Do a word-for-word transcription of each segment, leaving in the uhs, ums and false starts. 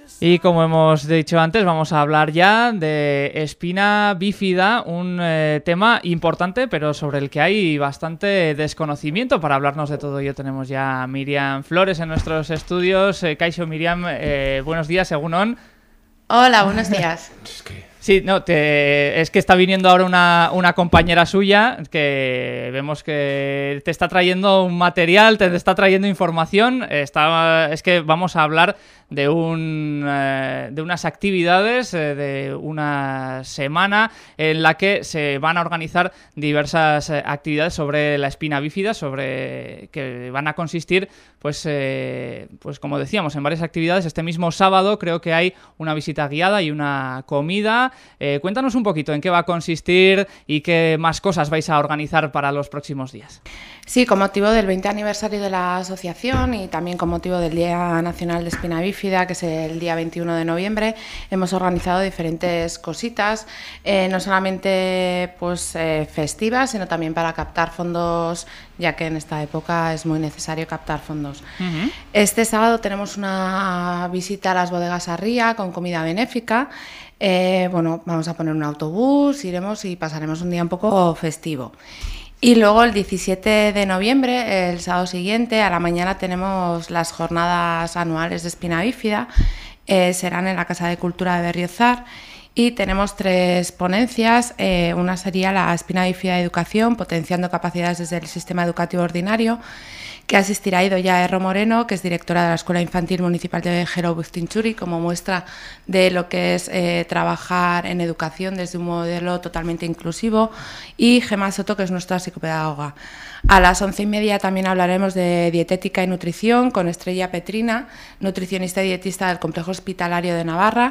Y como hemos dicho antes, vamos a hablar ya de espina bífida, un eh, tema importante, pero sobre el que hay bastante desconocimiento. Para hablarnos de todo ello tenemos ya a Miriam Flores en nuestros estudios. Eh, Kaixo, Miriam, eh, buenos días, egunon. Hola, buenos días. Sí, no, te, es que está viniendo ahora una, una compañera suya que vemos que te está trayendo un material, te está trayendo información. Está, es que vamos a hablar de un eh, de unas actividades, eh, de una semana en la que se van a organizar diversas eh, actividades sobre la espina bífida, sobre que van a consistir, pues, eh, pues como decíamos, en varias actividades. Este mismo sábado creo que hay una visita guiada y una comida. Eh, cuéntanos un poquito en qué va a consistir y qué más cosas vais a organizar para los próximos días. Sí, con motivo del veinte aniversario de la asociación y también con motivo del Día Nacional de Espina Bífida, que es el día veintiuno de noviembre, hemos organizado diferentes cositas, eh, no solamente pues eh, festivas, sino también para captar fondos, ya que en esta época es muy necesario captar fondos. Uh-huh. Este sábado tenemos una visita a las bodegas Arría con comida benéfica. Eh, bueno, vamos a poner un autobús, iremos y pasaremos un día un poco festivo. Y luego el diecisiete de noviembre, el sábado siguiente, a la mañana tenemos las jornadas anuales de espina bífida, eh, serán en la Casa de Cultura de Berriozar y tenemos tres ponencias. Eh, una sería la espina bífida de educación, potenciando capacidades desde el sistema educativo ordinario, que asistirá Idoia Erro Moreno, que es directora de la Escuela Infantil Municipal de Gero Bustinchuri, como muestra de lo que es eh, trabajar en educación desde un modelo totalmente inclusivo, y Gemma Soto, que es nuestra psicopedagoga. A las once y media también hablaremos de dietética y nutrición con Estrella Petrina, nutricionista y dietista del Complejo Hospitalario de Navarra.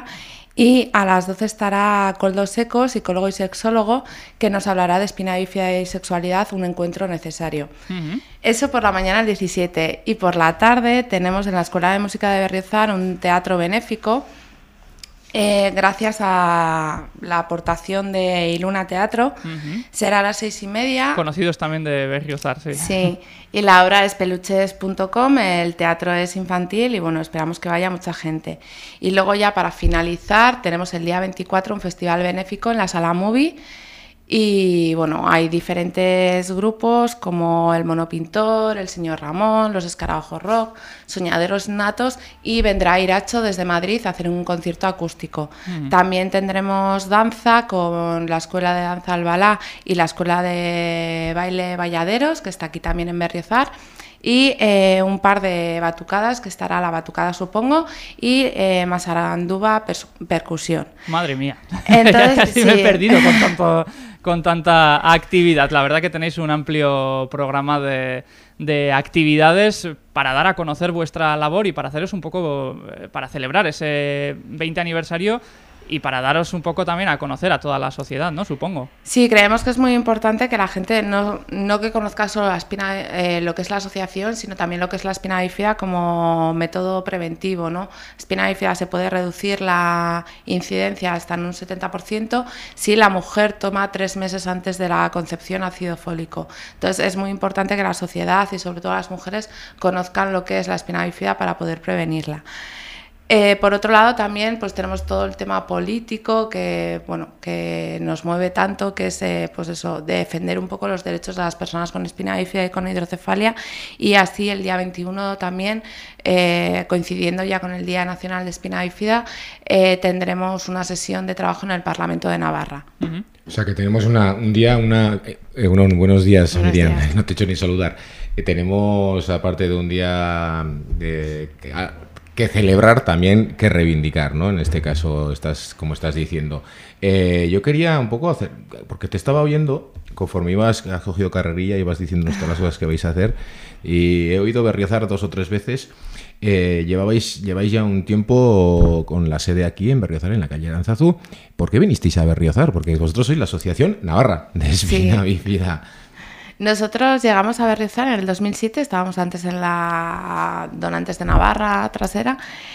Y a las doce estará Koldo Seco, psicólogo y sexólogo, que nos hablará de espina bífida y sexualidad, un encuentro necesario. Uh-huh. Eso por la mañana el diecisiete. Y por la tarde tenemos en la Escuela de Música de Berriozar un teatro benéfico, eh, gracias a la aportación de Iluna Teatro. Uh-huh. Será a las seis y media. Conocidos también de Berriozar, sí. Sí, y la obra es peluches punto com, el teatro es infantil y bueno, esperamos que vaya mucha gente. Y luego ya para finalizar tenemos el día veinticuatro un festival benéfico en la Sala Movie. Y bueno, hay diferentes grupos como el Monopintor, el Señor Ramón, los Escarabajos Rock, Soñaderos Natos, y vendrá Iracho desde Madrid a hacer un concierto acústico. Mm. También tendremos danza con la Escuela de Danza Albalá y la Escuela de Baile Valladeros, que está aquí también en Berriozar. Y eh, un par de batucadas, que estará la batucada, supongo, y eh, Masarandúa pers- percusión. Madre mía. Entonces, Casi sí. me he perdido con, tanto, con tanta actividad. La verdad que tenéis un amplio programa de, de actividades para dar a conocer vuestra labor y para haceros un poco, para celebrar ese veinte aniversario y para daros un poco también a conocer a toda la sociedad, ¿no? Supongo. Sí, creemos que es muy importante que la gente no, no que conozca solo la espina, eh, lo que es la asociación, sino también lo que es la espina bífida como método preventivo, ¿no? Espina bífida se puede reducir la incidencia hasta en un setenta por ciento si la mujer toma tres meses antes de la concepción ácido fólico. Entonces es muy importante que la sociedad y sobre todo las mujeres conozcan lo que es la espina bífida para poder prevenirla. Eh, por otro lado también pues tenemos todo el tema político que bueno que nos mueve tanto, que es eh, pues eso, defender un poco los derechos de las personas con espina bífida y con hidrocefalia, y así el día veintiuno también, eh, coincidiendo ya con el Día Nacional de Espina Bífida, eh, tendremos una sesión de trabajo en el Parlamento de Navarra. Uh-huh. O sea que tenemos una, un día, una eh, unos buenos días, buenos Miriam, días. No te he hecho ni saludar. Eh, tenemos, aparte de un día de... Que, ah, que celebrar, también que reivindicar, ¿no? En este caso, estás, como estás diciendo. Eh, yo quería un poco hacer, porque te estaba oyendo, conforme ibas, has cogido carrerilla y ibas diciendo todas las cosas que vais a hacer, y he oído Berriozar dos o tres veces. Eh, llevabais, lleváis ya un tiempo con la sede aquí en Berriozar, en la calle Aranzazú. ¿Por qué vinisteis a Berriozar? Porque vosotros sois la Asociación Navarra de Espina Sí. Bífida. Nosotros llegamos a Berriozar en el dos mil siete, estábamos antes en la Donantes de Navarra trasera,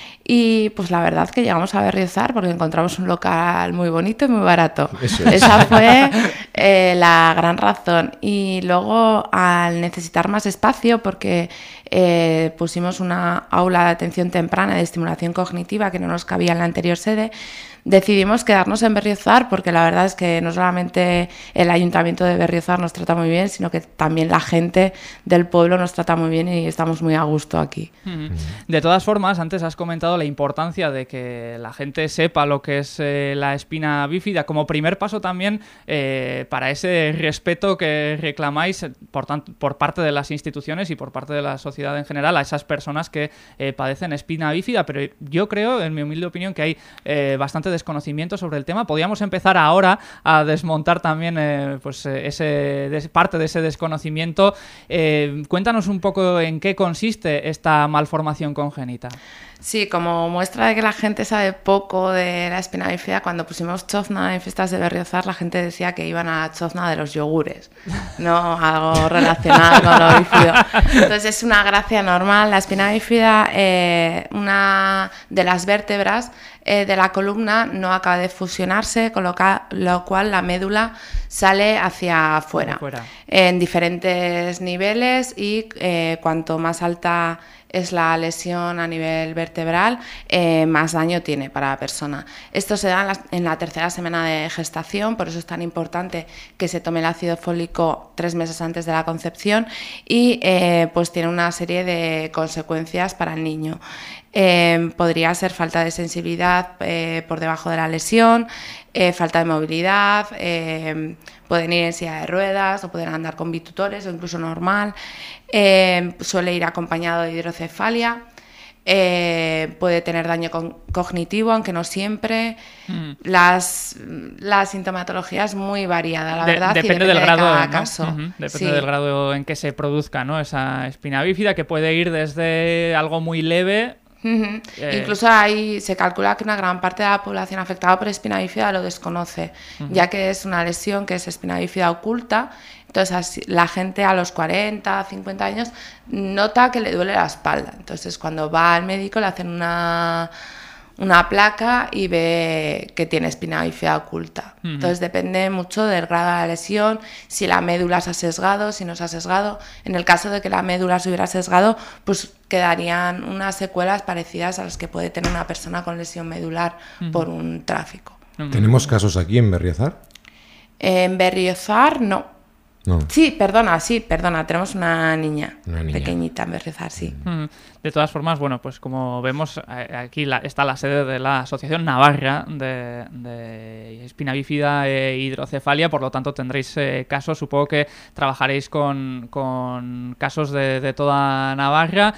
y pues la verdad que llegamos a Berriozar porque encontramos un local muy bonito y muy barato. Eso es. Esa fue eh, la gran razón. Y luego, al necesitar más espacio, porque eh, pusimos una aula de atención temprana de estimulación cognitiva que no nos cabía en la anterior sede, decidimos quedarnos en Berriozar, porque la verdad es que no solamente el Ayuntamiento de Berriozar nos trata muy bien, sino que también la gente del pueblo nos trata muy bien y estamos muy a gusto aquí. Uh-huh. De todas formas, antes has comentado la importancia de que la gente sepa lo que es eh, la espina bífida como primer paso también eh, para ese respeto que reclamáis por, tanto, por parte de las instituciones y por parte de la sociedad en general a esas personas que eh, padecen espina bífida, pero yo creo, en mi humilde opinión, que hay eh, bastante desconocimiento sobre el tema. Podríamos empezar ahora a desmontar también eh, pues ese des, parte de ese desconocimiento. Eh, cuéntanos un poco en qué consiste esta malformación congénita. Sí, como muestra de que la gente sabe poco de la espina bífida, cuando pusimos chofna en fiestas de Berriozar, la gente decía que iban a la chofna de los yogures, no algo relacionado con lo bífido. Entonces es una gracia normal. La espina bífida, eh, una de las vértebras eh, de la columna no acaba de fusionarse, con lo, ca- lo cual la médula sale hacia afuera, afuera. en diferentes niveles y eh, cuanto más alta es la lesión a nivel vertebral, eh, más daño tiene para la persona. Esto se da en la, en la tercera semana de gestación, por eso es tan importante que se tome el ácido fólico tres meses antes de la concepción y eh, pues tiene una serie de consecuencias para el niño. Eh, podría ser falta de sensibilidad eh, por debajo de la lesión, eh, falta de movilidad, eh, pueden ir en silla de ruedas o pueden andar con bitutores o incluso normal, eh, suele ir acompañado de hidrocefalia, eh, puede tener daño con, cognitivo, aunque no siempre. Mm. Las, la sintomatología es muy variada, la de, verdad, depende, y depende del de grado, cada ¿no? caso. Uh-huh. Depende sí. del grado en que se produzca, ¿no? Esa espina bífida, que puede ir desde algo muy leve. Uh-huh. Eh... Incluso ahí se calcula que una gran parte de la población afectada por espina bífida lo desconoce, uh-huh. ya que es una lesión que es espina bífida oculta. Entonces así, la gente a los cuarenta, cincuenta años nota que le duele la espalda. Entonces cuando va al médico le hacen una, una placa y ve que tiene espina bífida oculta. Uh-huh. Entonces depende mucho del grado de la lesión, si la médula se ha sesgado, si no se ha sesgado. En el caso de que la médula se hubiera sesgado, pues quedarían unas secuelas parecidas a las que puede tener una persona con lesión medular uh-huh. por un tráfico. Uh-huh. ¿Tenemos casos aquí en Berriozar? En Berriozar no. No. Sí, perdona, sí, perdona, tenemos una niña, una niña. pequeñita en Berriozar, sí. Mm. De todas formas, bueno, pues como vemos, aquí la, está la sede de la Asociación Navarra de, de Espina Bífida e Hidrocefalia, por lo tanto tendréis eh, casos, supongo que trabajaréis con, con casos de, de toda Navarra,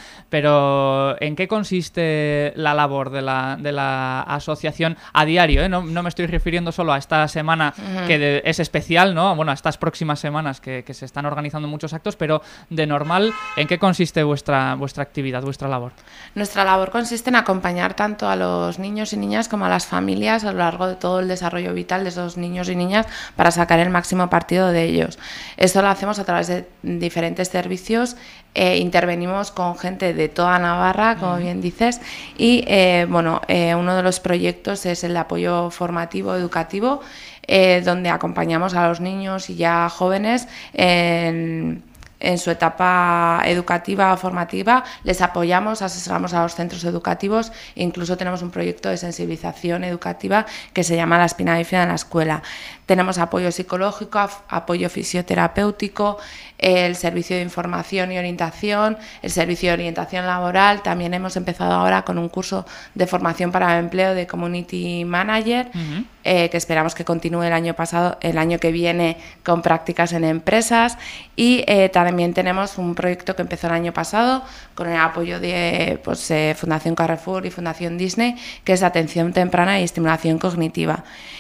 pero ¿en qué consiste la labor de la, de la asociación a diario? ¿eh? No, no me estoy refiriendo solo a esta semana uh-huh. que de, es especial, ¿no? Bueno, a estas próximas semanas que, que se están organizando muchos actos, pero de normal, ¿en qué consiste vuestra, vuestra actividad, vuestra labor? Nuestra labor consiste en acompañar tanto a los niños y niñas como a las familias a lo largo de todo el desarrollo vital de esos niños y niñas para sacar el máximo partido de ellos. Esto lo hacemos a través de diferentes servicios, eh, intervenimos con gente de toda Navarra, como bien dices, y eh, bueno, eh, uno de los proyectos es el de apoyo formativo educativo, eh, donde acompañamos a los niños y ya jóvenes en... en su etapa educativa o formativa, les apoyamos, asesoramos a los centros educativos e incluso tenemos un proyecto de sensibilización educativa que se llama La espina bífida en la escuela. Tenemos apoyo psicológico, apoyo fisioterapéutico, el servicio de información y orientación, el servicio de orientación laboral. También hemos empezado ahora con un curso de formación para el empleo de Community Manager, uh-huh. eh, que esperamos que continúe el año pasado, el año que viene con prácticas en empresas. Y eh, también tenemos un proyecto que empezó el año pasado con el apoyo de pues, eh, Fundación Carrefour y Fundación Disney, que es atención temprana y estimulación cognitiva.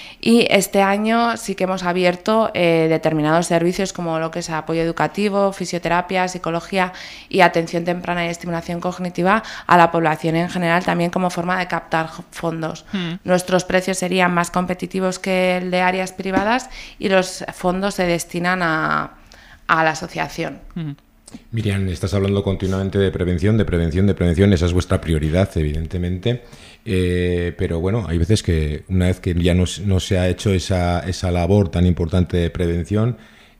Y este año sí que hemos abierto eh, determinados servicios como lo que es apoyo educativo, fisioterapia, psicología y atención temprana y estimulación cognitiva a la población en general, también como forma de captar fondos. Mm. Nuestros precios serían más competitivos que el de áreas privadas y los fondos se destinan a, a la asociación. Mm. Miriam, estás hablando continuamente de prevención, de prevención, de prevención. Esa es vuestra prioridad, evidentemente. Eh, pero bueno, hay veces que una vez que ya no, no se ha hecho esa, esa labor tan importante de prevención,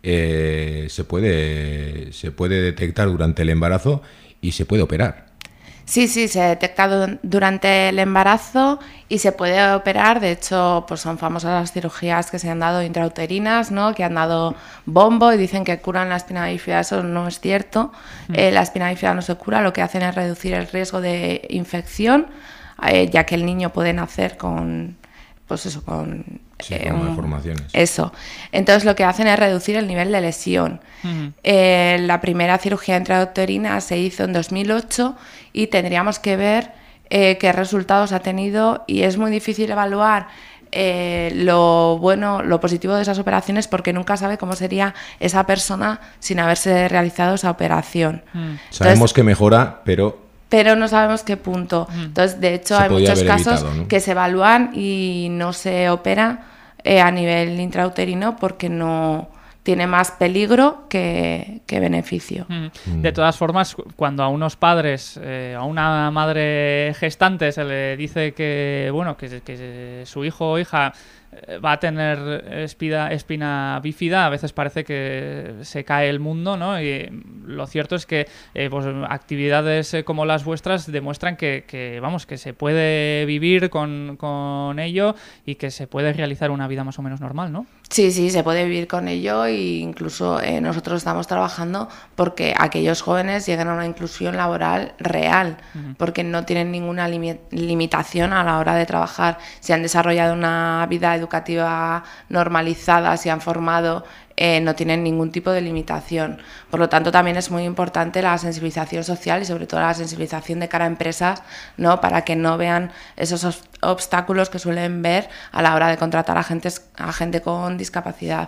eh, se puede, se puede detectar durante el embarazo y se puede operar. Sí, sí, se detecta durante el embarazo y se puede operar. De hecho, pues son famosas las cirugías que se han dado intrauterinas, ¿no? Que han dado bombo y dicen que curan la espina bífida. Eso no es cierto. Mm. Eh, la espina bífida no se cura. Lo que hacen es reducir el riesgo de infección, eh, ya que el niño puede nacer con, pues eso, con sí, eh, con malformaciones. Eso. Entonces lo que hacen es reducir el nivel de lesión. Uh-huh. Eh, la primera cirugía intrauterina se hizo en dos mil ocho y tendríamos que ver eh, qué resultados ha tenido, y es muy difícil evaluar eh, lo bueno, lo positivo de esas operaciones, porque nunca sabe cómo sería esa persona sin haberse realizado esa operación. Uh-huh. Entonces, sabemos que mejora, pero... pero no sabemos qué punto. Entonces, de hecho, se hay muchos casos evitado, ¿no? que se evalúan y no se opera eh, a nivel intrauterino porque no tiene más peligro que, que beneficio. Mm. De todas formas, cuando a unos padres, eh, a una madre gestante se le dice que, bueno, que, que su hijo o hija va a tener espina, espina bífida, a veces parece que se cae el mundo, ¿no? Y lo cierto es que eh, pues, actividades eh, como las vuestras demuestran que, que, vamos, que se puede vivir con, con ello y que se puede realizar una vida más o menos normal, ¿no? Sí, sí, se puede vivir con ello, e incluso eh, nosotros estamos trabajando porque aquellos jóvenes lleguen a una inclusión laboral real, uh-huh. porque no tienen ninguna limi- limitación a la hora de trabajar. Si han desarrollado una vida educativa normalizada, si han formado, eh, no tienen ningún tipo de limitación. Por lo tanto, también es muy importante la sensibilización social y sobre todo la sensibilización de cara a empresas, ¿no? Para que no vean esos obstáculos que suelen ver a la hora de contratar a gente, a gente con discapacidad.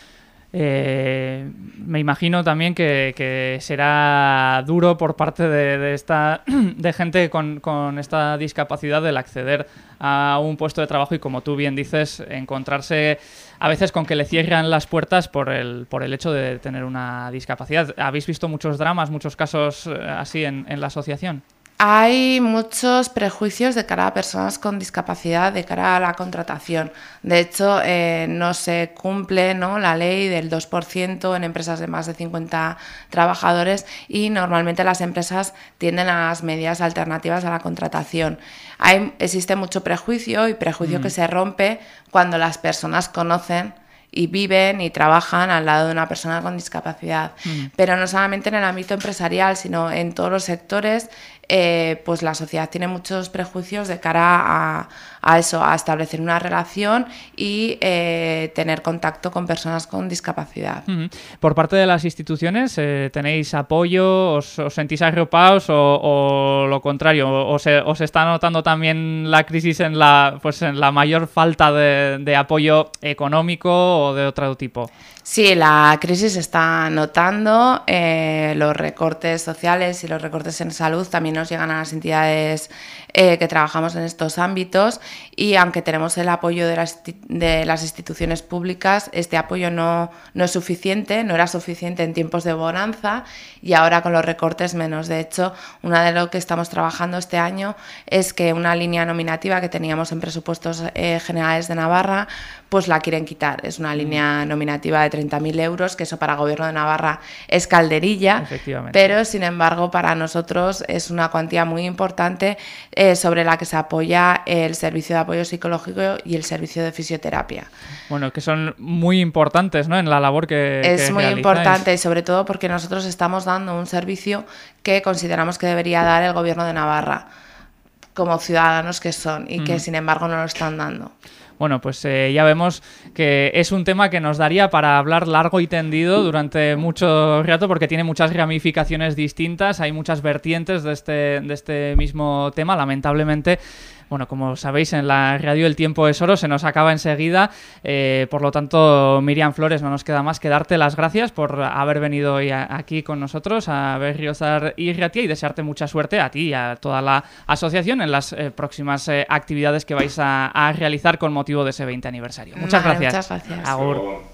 Eh, me imagino también que, que será duro por parte de, de esta de gente con, con esta discapacidad el acceder a un puesto de trabajo y, como tú bien dices, encontrarse a veces con que le cierran las puertas por el por el hecho de tener una discapacidad. ¿Habéis visto muchos dramas, muchos casos así en, en la asociación? Hay muchos prejuicios de cara a personas con discapacidad, de cara a la contratación. De hecho, eh, no se cumple, ¿no?, la ley del dos por ciento en empresas de más de cincuenta trabajadores, y normalmente las empresas tienden a las medidas alternativas a la contratación. Hay, existe mucho prejuicio y prejuicio mm. que se rompe cuando las personas conocen y viven y trabajan al lado de una persona con discapacidad. Mm. Pero no solamente en el ámbito empresarial, sino en todos los sectores, eh, pues la sociedad tiene muchos prejuicios de cara a, a eso, a establecer una relación y eh, tener contacto con personas con discapacidad. Mm. Por parte de las instituciones, eh, ¿tenéis apoyo? ¿Os, os sentís arropados o, o lo contrario? ¿O se, os está notando también la crisis en la, pues en la mayor falta de, de apoyo económico o de otro tipo? Sí, la crisis se está notando, eh, los recortes sociales y los recortes en salud también nos llegan a las entidades eh, que trabajamos en estos ámbitos, y aunque tenemos el apoyo de las, de las instituciones públicas, este apoyo no, no es suficiente, no era suficiente en tiempos de bonanza y ahora con los recortes menos. De hecho, una de lo que estamos trabajando este año es que una línea nominativa que teníamos en presupuestos eh, generales de Navarra, pues la quieren quitar. Es una línea nominativa de treinta mil euros, que eso para el Gobierno de Navarra es calderilla, pero sin embargo para nosotros es una cuantía muy importante eh, sobre la que se apoya el servicio de apoyo psicológico y el servicio de fisioterapia. Bueno, que son muy importantes, ¿no?, en la labor que Es que muy realizáis. importante, y sobre todo porque nosotros estamos dando un servicio que consideramos que debería dar el Gobierno de Navarra como ciudadanos que son, y que mm. sin embargo no lo están dando. Bueno, pues eh, ya vemos que es un tema que nos daría para hablar largo y tendido durante mucho rato, porque tiene muchas ramificaciones distintas, hay muchas vertientes de este, de este mismo tema. Lamentablemente, bueno, como sabéis, en la radio el tiempo es oro, se nos acaba enseguida. Eh, por lo tanto, Miriam Flores, no nos queda más que darte las gracias por haber venido hoy a, aquí con nosotros a Berriozar y Ratia, y desearte mucha suerte a ti y a toda la asociación en las eh, próximas eh, actividades que vais a, a realizar con motivo de ese veinte aniversario. Muchas Vale, gracias. Muchas gracias. Agur.